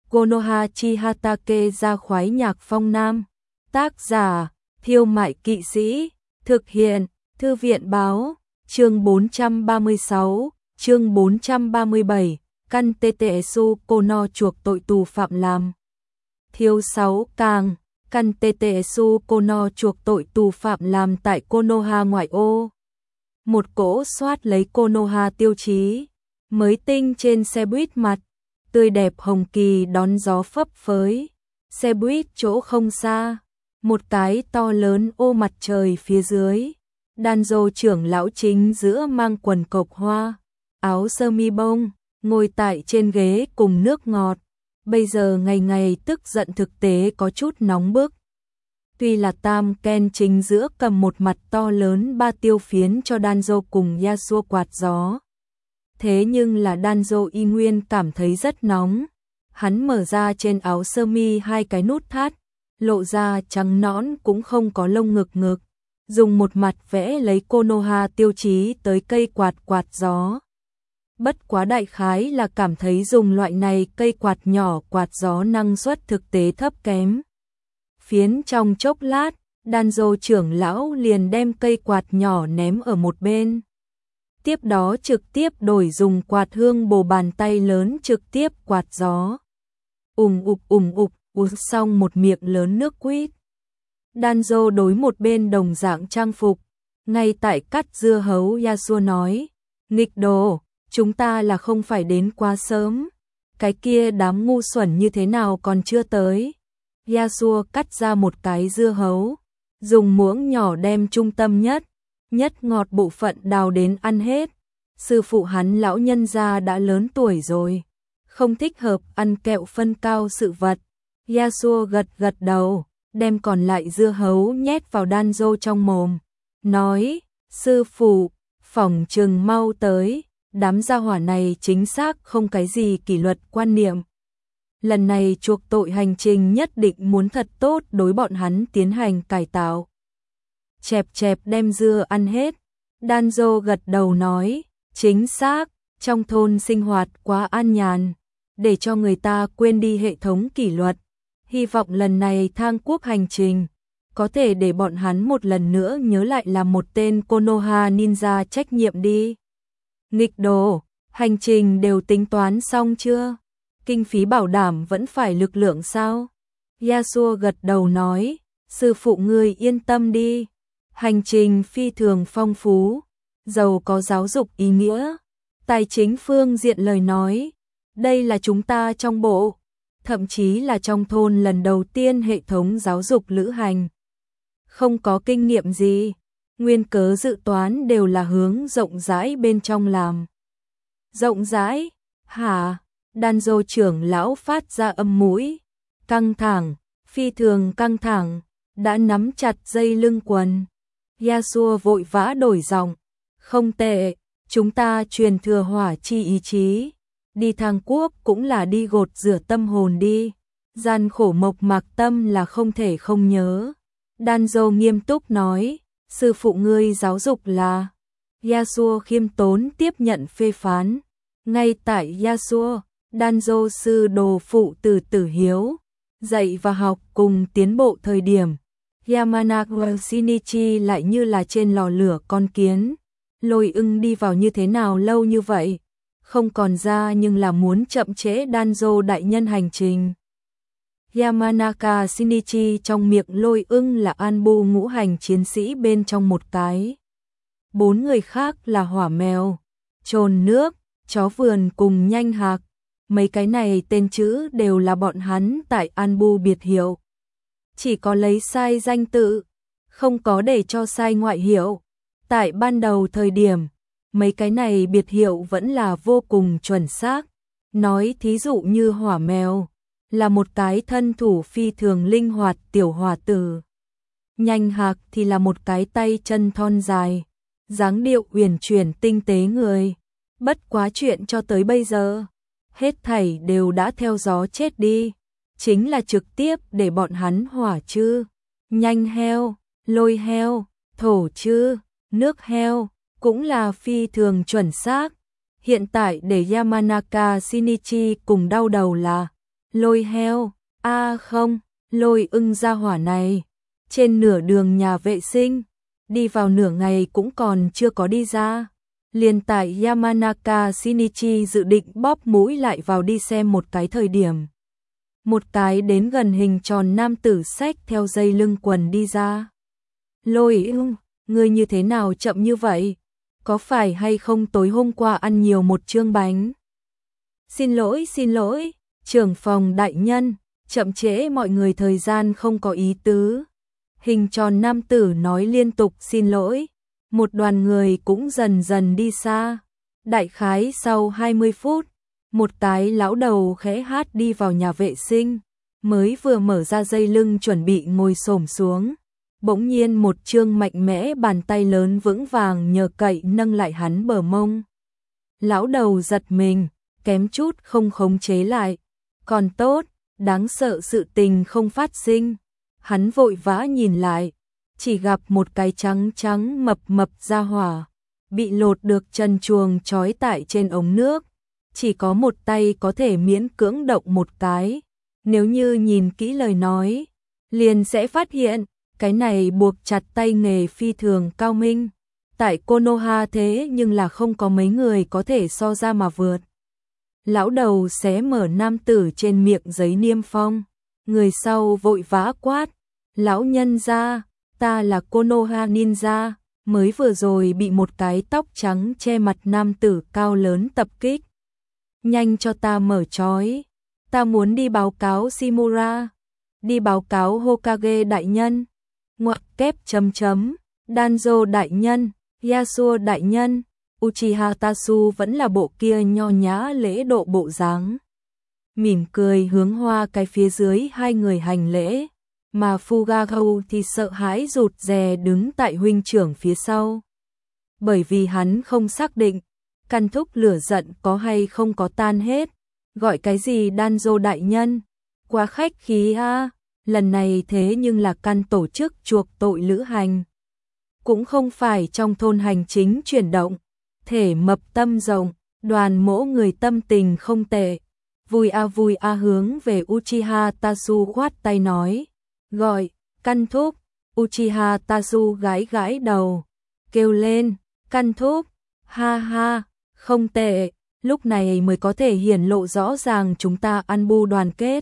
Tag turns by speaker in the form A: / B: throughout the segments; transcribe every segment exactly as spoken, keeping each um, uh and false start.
A: Konoha Chihatake ra khoái nhạc phong nam. Tác giả, Thiêu Mại Kỵ Sĩ. Thực hiện, Thư viện Báo. Chương bốn trăm ba mươi sáu, chương bốn trăm ba mươi bảy, Căn Tetsu Kono chuộc tội tù phạm làm. Thiếu sáu càng, Căn Tetsu Kono chuộc tội tù phạm làm tại Konoha ngoại ô. Một cỗ soát lấy Konoha tiêu chí, mới tinh trên xe buýt mặt, tươi đẹp hồng kỳ đón gió phấp phới. Xe buýt chỗ không xa, một cái to lớn ô mặt trời phía dưới. Danzo trưởng lão chính giữa mang quần cộc hoa, áo sơ mi bông, ngồi tại trên ghế cùng nước ngọt. Bây giờ ngày ngày tức giận thực tế có chút nóng bức. Tuy là Tam Ken chính giữa cầm một mặt to lớn ba tiêu phiến cho Danzo cùng Yasuo quạt gió. Thế nhưng là Danzo y nguyên cảm thấy rất nóng. Hắn mở ra trên áo sơ mi hai cái nút thắt, lộ ra trắng nõn cũng không có lông ngực ngực. Dùng một mặt vẽ lấy Konoha tiêu chí tới cây quạt quạt gió. Bất quá đại khái là cảm thấy dùng loại này cây quạt nhỏ quạt gió năng suất thực tế thấp kém. Phiến trong chốc lát, Danzo trưởng lão liền đem cây quạt nhỏ ném ở một bên. Tiếp đó trực tiếp đổi dùng quạt hương bồ bàn tay lớn trực tiếp quạt gió. Ùng ục ùng ục, uống xong một miệng lớn nước quýt. Danzo đối một bên đồng dạng trang phục, ngay tại cắt dưa hấu Yasuo nói, nghịch đồ, chúng ta là không phải đến quá sớm, cái kia đám ngu xuẩn như thế nào còn chưa tới. Yasuo cắt ra một cái dưa hấu, dùng muỗng nhỏ đem trung tâm nhất, nhất ngọt bộ phận đào đến ăn hết. Sư phụ hắn lão nhân gia đã lớn tuổi rồi, không thích hợp ăn kẹo phân cao sự vật. Yasuo gật gật đầu, đem còn lại dưa hấu nhét vào Danzo trong mồm, nói, sư phụ, phỏng chừng mau tới, đám gia hỏa này chính xác không cái gì kỷ luật quan niệm. Lần này chuộc tội hành trình nhất định muốn thật tốt đối bọn hắn tiến hành cải tạo. Chẹp chẹp đem dưa ăn hết, Danzo gật đầu nói, chính xác, trong thôn sinh hoạt quá an nhàn, để cho người ta quên đi hệ thống kỷ luật. Hy vọng lần này thang quốc hành trình, có thể để bọn hắn một lần nữa nhớ lại là một tên Konoha ninja trách nhiệm đi. Nghịch đồ, hành trình đều tính toán xong chưa? Kinh phí bảo đảm vẫn phải lực lượng sao? Yasuo gật đầu nói, sư phụ ngươi yên tâm đi. Hành trình phi thường phong phú, giàu có giáo dục ý nghĩa. Tài chính phương diện lời nói, đây là chúng ta trong bộ, thậm chí là trong thôn lần đầu tiên hệ thống giáo dục lữ hành. Không có kinh nghiệm gì, nguyên cớ dự toán đều là hướng rộng rãi bên trong làm. Rộng rãi? Hả? Danzo trưởng lão phát ra âm mũi, căng thẳng, phi thường căng thẳng, đã nắm chặt dây lưng quần. Yasuo vội vã đổi giọng, không tệ, chúng ta truyền thừa hỏa chi ý chí. Đi thang quốc cũng là đi gột rửa tâm hồn đi, gian khổ mộc mạc tâm là không thể không nhớ. Danzo nghiêm túc nói, sư phụ ngươi giáo dục là. Yasuo khiêm tốn tiếp nhận phê phán. Ngay tại Yasuo, Danzo sư đồ phụ tử tử hiếu, dạy và học cùng tiến bộ thời điểm. Yamanaka Shinichi lại như là trên lò lửa con kiến, lôi ưng đi vào như thế nào lâu như vậy. Không còn ra nhưng là muốn chậm trễ Danzo đại nhân hành trình. Yamanaka Shinichi trong miệng lôi ưng là Anbu ngũ hành chiến sĩ bên trong một cái. Bốn người khác là hỏa mèo, trồn nước, chó vườn cùng nhanh hạc. Mấy cái này tên chữ đều là bọn hắn tại Anbu biệt hiệu. Chỉ có lấy sai danh tự, không có để cho sai ngoại hiệu. Tại ban đầu thời điểm, mấy cái này biệt hiệu vẫn là vô cùng chuẩn xác. Nói thí dụ như hỏa mèo, là một cái thân thủ phi thường linh hoạt tiểu hỏa tử. Nhanh hạc thì là một cái tay chân thon dài, dáng điệu uyển chuyển tinh tế người. Bất quá chuyện cho tới bây giờ, hết thảy đều đã theo gió chết đi. Chính là trực tiếp để bọn hắn hỏa chư, nhanh heo, lôi heo, thổ chư, nước heo, cũng là phi thường chuẩn xác. Hiện tại để Yamanaka Shinichi cùng đau đầu là Lôi heo, a à không, lôi ưng gia hỏa này. Trên nửa đường nhà vệ sinh, đi vào nửa ngày cũng còn chưa có đi ra. Liền tại Yamanaka Shinichi dự định bóp mũi lại vào đi xem một cái thời điểm. Một cái đến gần hình tròn nam tử xách theo dây lưng quần đi ra. Lôi ưng, ngươi như thế nào chậm như vậy? Có phải hay không tối hôm qua ăn nhiều một chương bánh? Xin lỗi, xin lỗi, trưởng phòng đại nhân, chậm trễ mọi người thời gian không có ý tứ. Hình tròn nam tử nói liên tục xin lỗi. Một đoàn người cũng dần dần đi xa. Đại khái sau hai mươi phút, một cái lão đầu khẽ hát đi vào nhà vệ sinh, mới vừa mở ra dây lưng chuẩn bị ngồi xổm xuống. Bỗng nhiên một chương mạnh mẽ bàn tay lớn vững vàng nhờ cậy nâng lại hắn bờ mông. Lão đầu giật mình, kém chút không khống chế lại. Còn tốt, đáng sợ sự tình không phát sinh. Hắn vội vã nhìn lại, chỉ gặp một cái trắng trắng mập mập ra hỏa, bị lột được chân chuồng trói tại trên ống nước. Chỉ có một tay có thể miễn cưỡng động một cái. Nếu như nhìn kỹ lời nói, liền sẽ phát hiện, cái này buộc chặt tay nghề phi thường cao minh. Tại Konoha thế nhưng là không có mấy người có thể so ra mà vượt. Lão đầu xé mở nam tử trên miệng giấy niêm phong. Người sau vội vã quát, lão nhân gia, ta là Konoha ninja, mới vừa rồi bị một cái tóc trắng che mặt nam tử cao lớn tập kích. Nhanh cho ta mở trói, ta muốn đi báo cáo Shimura, đi báo cáo Hokage đại nhân, ngoặc kép chấm chấm, Danzo đại nhân, Yasuo đại nhân. Uchiha Tasu vẫn là bộ kia nho nhã lễ độ bộ dáng. Mỉm cười hướng hoa cái phía dưới hai người hành lễ, mà Fugao thì sợ hãi rụt rè đứng tại huynh trưởng phía sau. Bởi vì hắn không xác định, căn thúc lửa giận có hay không có tan hết. Gọi cái gì Danzo đại nhân, quá khách khí a, lần này thế nhưng là căn tổ chức chuộc tội lữ hành. Cũng không phải trong thôn hành chính chuyển động, thể mập tâm rộng, đoàn mỗ người tâm tình không tệ. Vui a vui a hướng về Uchiha Tasu khoát tay nói, gọi, căn thúc. Uchiha Tasu gãi gãi đầu, kêu lên, căn thúc, ha ha, không tệ, lúc này mới có thể hiển lộ rõ ràng chúng ta ăn bu đoàn kết.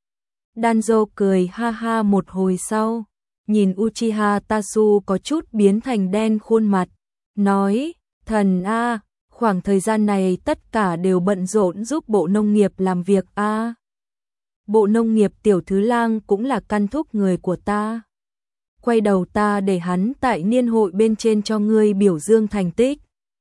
A: Danzo cười ha ha một hồi sau, nhìn Uchiha Tasu có chút biến thành đen khuôn mặt, nói, thần a, khoảng thời gian này tất cả đều bận rộn giúp Bộ Nông nghiệp làm việc a. Bộ Nông nghiệp tiểu thứ lang cũng là căn thúc người của ta. Quay đầu ta để hắn tại niên hội bên trên cho ngươi biểu dương thành tích.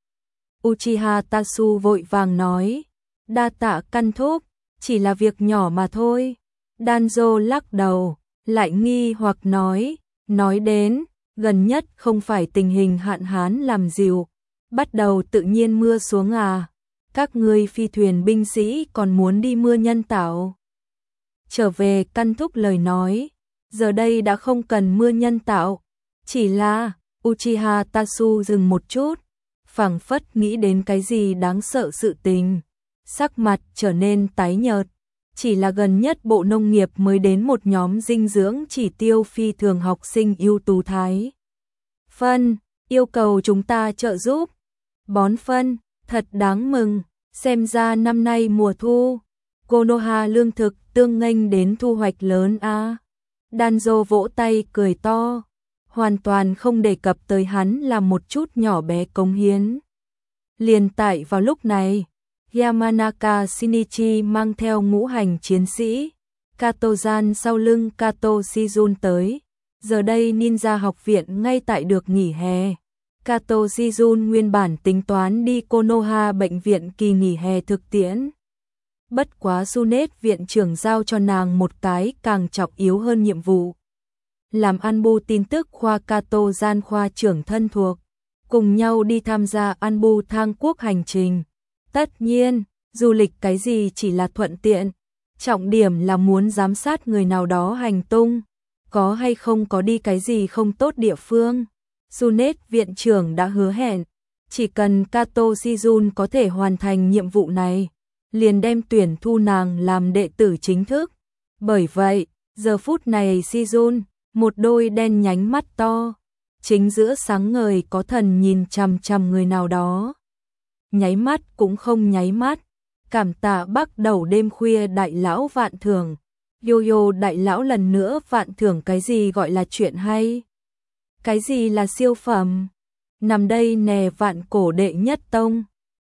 A: Uchiha Tasu vội vàng nói, đa tạ căn thúc, chỉ là việc nhỏ mà thôi. Danzo lắc đầu, lại nghi hoặc nói, nói đến, gần nhất không phải tình hình hạn hán làm dịu, bắt đầu tự nhiên mưa xuống à, các ngươi phi thuyền binh sĩ còn muốn đi mưa nhân tạo. Trở về căn thúc lời nói, giờ đây đã không cần mưa nhân tạo, chỉ là, Uchiha Tasu dừng một chút, phảng phất nghĩ đến cái gì đáng sợ sự tình, sắc mặt trở nên tái nhợt. Chỉ là gần nhất Bộ Nông nghiệp mới đến một nhóm dinh dưỡng chỉ tiêu phi thường học sinh ưu tú Thái phân, yêu cầu chúng ta trợ giúp. Bón phân, thật đáng mừng, xem ra năm nay mùa thu, Konoha lương thực tương nghênh đến thu hoạch lớn a. À. Danzo vỗ tay cười to, hoàn toàn không đề cập tới hắn là một chút nhỏ bé cống hiến. Liền tại vào lúc này, Yamanaka Shinichi mang theo ngũ hành chiến sĩ, Kato-gian sau lưng Kato Shizun tới. Giờ đây ninja học viện ngay tại được nghỉ hè. Kato Shizun nguyên bản tính toán đi Konoha bệnh viện kỳ nghỉ hè thực tiễn. Bất quá Sunet viện trưởng giao cho nàng một cái càng trọng yếu hơn nhiệm vụ. Làm Anbu tin tức khoa Kato gian khoa trưởng thân thuộc, cùng nhau đi tham gia Anbu thang quốc hành trình. Tất nhiên, du lịch cái gì chỉ là thuận tiện, trọng điểm là muốn giám sát người nào đó hành tung, có hay không có đi cái gì không tốt địa phương. Sunet viện trưởng đã hứa hẹn, chỉ cần Kato Shizun có thể hoàn thành nhiệm vụ này, liền đem tuyển thu nàng làm đệ tử chính thức. Bởi vậy, giờ phút này Si Jun, một đôi đen nhánh mắt to, chính giữa sáng ngời có thần nhìn chằm chằm người nào đó. Nháy mắt cũng không nháy mắt, cảm tạ bắt đầu đêm khuya đại lão vạn thưởng. Yo-yo đại lão lần nữa vạn thưởng cái gì gọi là chuyện hay? Cái gì là siêu phẩm? Nằm đây nè vạn cổ đệ nhất tông.